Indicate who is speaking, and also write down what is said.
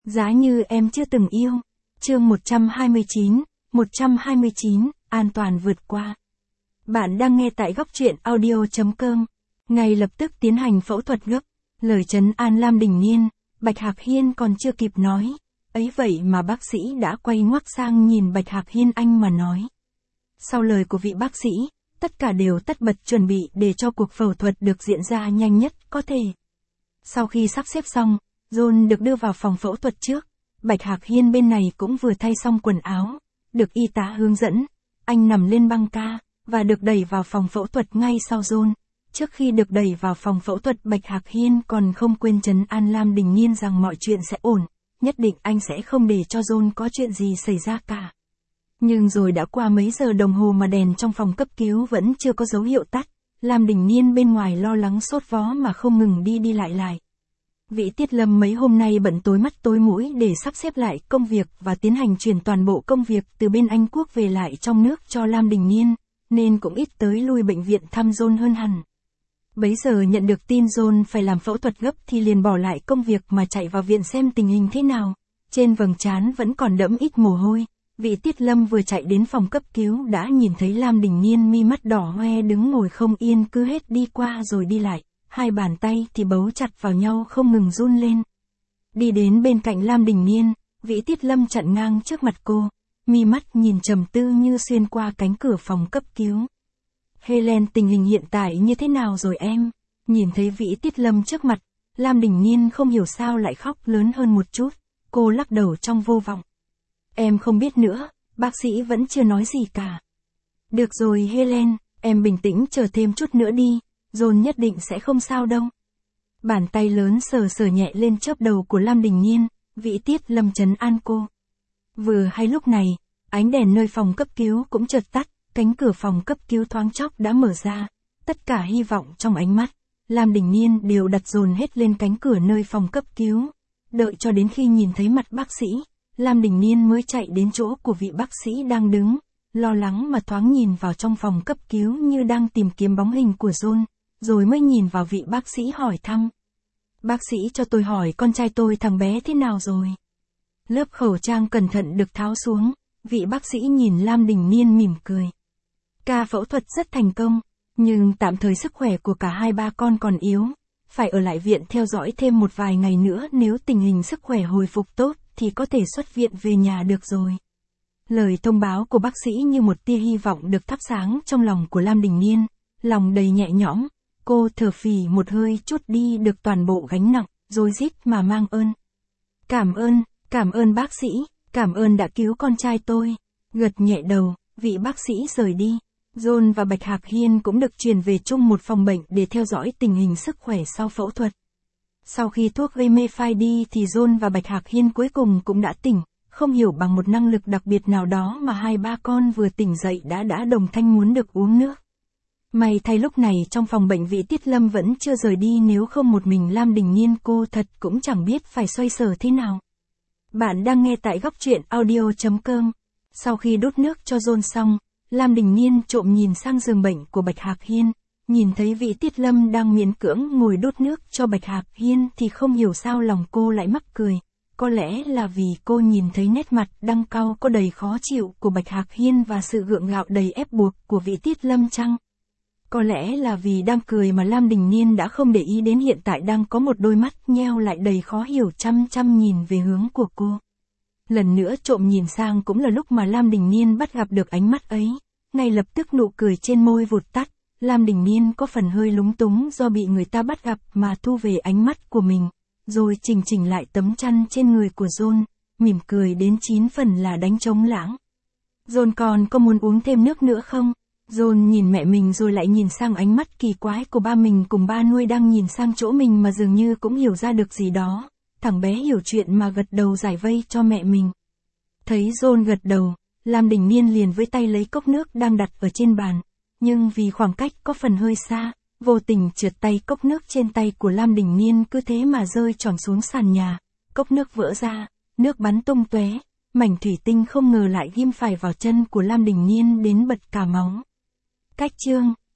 Speaker 1: Giá như em chưa từng yêu. Chương 129, an toàn vượt qua. Bạn đang nghe tại góc truyện audio.com. Ngay lập tức tiến hành phẫu thuật gấp. Lời trấn an Lam Đình Niên, Bạch Hạc Hiên còn chưa kịp nói. Ấy vậy mà bác sĩ đã quay ngoắt sang nhìn Bạch Hạc Hiên anh mà nói. Sau lời của vị bác sĩ, tất cả đều tất bật chuẩn bị để cho cuộc phẫu thuật được diễn ra nhanh nhất có thể. Sau khi sắp xếp xong, John được đưa vào phòng phẫu thuật trước. Bạch Hạc Hiên bên này cũng vừa thay xong quần áo, được y tá hướng dẫn. Anh nằm lên băng ca, và được đẩy vào phòng phẫu thuật ngay sau John. Trước khi được đẩy vào phòng phẫu thuật, Bạch Hạc Hiên còn không quên trấn an Lam Đình Niên rằng mọi chuyện sẽ ổn, nhất định anh sẽ không để cho John có chuyện gì xảy ra cả. Nhưng rồi đã qua mấy giờ đồng hồ mà đèn trong phòng cấp cứu vẫn chưa có dấu hiệu tắt. Lam Đình Niên bên ngoài lo lắng sốt vó mà không ngừng đi lại. Vị Tiết Lâm mấy hôm nay bận tối mắt tối mũi để sắp xếp lại công việc và tiến hành chuyển toàn bộ công việc từ bên Anh Quốc về lại trong nước cho Lam Đình Niên, nên cũng ít tới lui bệnh viện thăm John hơn hẳn. Bấy giờ nhận được tin John phải làm phẫu thuật gấp thì liền bỏ lại công việc mà chạy vào viện xem tình hình thế nào. Trên vầng trán vẫn còn đẫm ít mồ hôi. Vị Tiết Lâm vừa chạy đến phòng cấp cứu đã nhìn thấy Lam Đình Niên mi mắt đỏ hoe đứng ngồi không yên, cứ hết đi qua rồi đi lại, hai bàn tay thì bấu chặt vào nhau không ngừng run lên. Đi đến bên cạnh Lam Đình Niên, vị Tiết Lâm chặn ngang trước mặt cô, mi mắt nhìn trầm tư như xuyên qua cánh cửa phòng cấp cứu. Helen, tình hình hiện tại như thế nào rồi em? Nhìn thấy vị Tiết Lâm trước mặt, Lam Đình Niên không hiểu sao lại khóc lớn hơn một chút, cô lắc đầu trong vô vọng. Em không biết nữa, bác sĩ vẫn chưa nói gì cả. Được rồi Helen, em bình tĩnh chờ thêm chút nữa đi, John nhất định sẽ không sao đâu. Bàn tay lớn sờ nhẹ lên chóp đầu của Lam Đình Niên, vị Tiết Lâm trấn an cô. Vừa hay lúc này, ánh đèn nơi phòng cấp cứu cũng chợt tắt, cánh cửa phòng cấp cứu thoáng chốc đã mở ra. Tất cả hy vọng trong ánh mắt, Lam Đình Niên đều đặt dồn hết lên cánh cửa nơi phòng cấp cứu. Đợi cho đến khi nhìn thấy mặt bác sĩ, Lam Đình Niên mới chạy đến chỗ của vị bác sĩ đang đứng, lo lắng mà thoáng nhìn vào trong phòng cấp cứu như đang tìm kiếm bóng hình của John, rồi mới nhìn vào vị bác sĩ hỏi thăm. Bác sĩ cho tôi hỏi con trai tôi thằng bé thế nào rồi? Lớp khẩu trang cẩn thận được tháo xuống, vị bác sĩ nhìn Lam Đình Niên mỉm cười. Ca phẫu thuật rất thành công, nhưng tạm thời sức khỏe của cả hai ba con còn yếu, phải ở lại viện theo dõi thêm một vài ngày nữa, nếu tình hình sức khỏe hồi phục tốt thì có thể xuất viện về nhà được rồi. Lời thông báo của bác sĩ như một tia hy vọng được thắp sáng trong lòng của Lam Đình Niên, lòng đầy nhẹ nhõm, cô thở phì một hơi trút đi được toàn bộ gánh nặng, rối rít mà mang ơn. Cảm ơn bác sĩ, cảm ơn đã cứu con trai tôi. Gật nhẹ đầu, vị bác sĩ rời đi. John và Bạch Hạc Hiên cũng được chuyển về chung một phòng bệnh để theo dõi tình hình sức khỏe sau phẫu thuật. Sau khi thuốc gây mê phai đi thì John và Bạch Hạc Hiên cuối cùng cũng đã tỉnh, không hiểu bằng một năng lực đặc biệt nào đó mà hai ba con vừa tỉnh dậy đã đồng thanh muốn được uống nước. May thay lúc này trong phòng bệnh vị Tiết Lâm vẫn chưa rời đi, nếu không một mình Lam Đình Niên cô thật cũng chẳng biết phải xoay sở thế nào. Bạn đang nghe tại góc truyện audio.com. Sau khi đút nước cho John xong, Lam Đình Niên trộm nhìn sang giường bệnh của Bạch Hạc Hiên, nhìn thấy vị Tiết Lâm đang miễn cưỡng ngồi đút nước cho Bạch Hạc Hiên thì không hiểu sao lòng cô lại mắc cười. Có lẽ là vì cô nhìn thấy nét mặt đang cau có đầy khó chịu của Bạch Hạc Hiên và sự gượng gạo đầy ép buộc của vị Tiết Lâm chăng? Có lẽ là vì đang cười mà Lam Đình Niên đã không để ý đến hiện tại đang có một đôi mắt nheo lại đầy khó hiểu chăm nhìn về hướng của cô. Lần nữa trộm nhìn sang cũng là lúc mà Lam Đình Niên bắt gặp được ánh mắt ấy, ngay lập tức nụ cười trên môi vụt tắt. Lam Đình Niên có phần hơi lúng túng do bị người ta bắt gặp mà thu về ánh mắt của mình, rồi chỉnh lại tấm chăn trên người của John, mỉm cười đến 9 phần là đánh trống lãng. John còn có muốn uống thêm nước nữa không? John nhìn mẹ mình rồi lại nhìn sang ánh mắt kỳ quái của ba mình cùng ba nuôi đang nhìn sang chỗ mình mà dường như cũng hiểu ra được gì đó. Thằng bé hiểu chuyện mà gật đầu giải vây cho mẹ mình. Thấy John gật đầu, Lam Đình Niên liền với tay lấy cốc nước đang đặt ở trên bàn. Nhưng vì khoảng cách có phần hơi xa, vô tình trượt tay, cốc nước trên tay của Lam Đình Niên cứ thế mà rơi tròn xuống sàn nhà. Cốc nước vỡ ra, nước bắn tung tóe, mảnh thủy tinh không ngờ lại ghim phải vào chân của Lam Đình Niên đến bật cả máu. Cách chương